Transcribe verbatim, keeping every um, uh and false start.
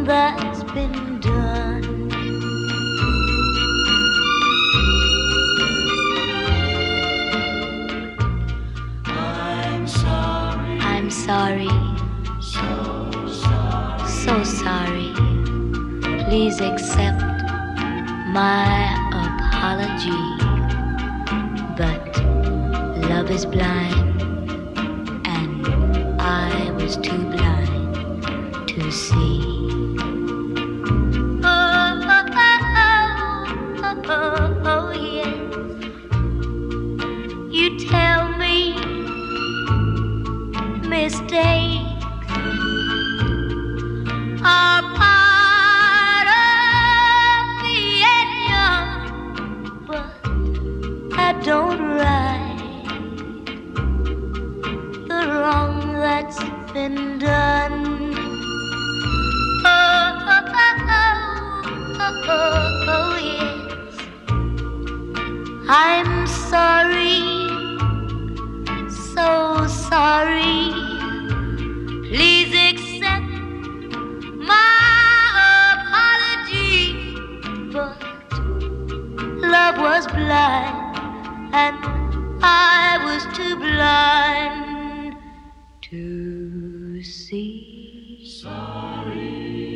that's been done. I'm sorry, I'm sorry, so sorry. so sorry. Please accept my apology. But love is blind, and I was too blind to see. Oh, oh, oh, oh, oh, oh, yes. You tell me mistakes are part of being young, but that don't right the wrong that's been done. Oh, oh, oh, oh, oh, oh, yes. I'm sorry, so sorry. Please accept my apology. But love was blind, and I was too blind to see. Sorry.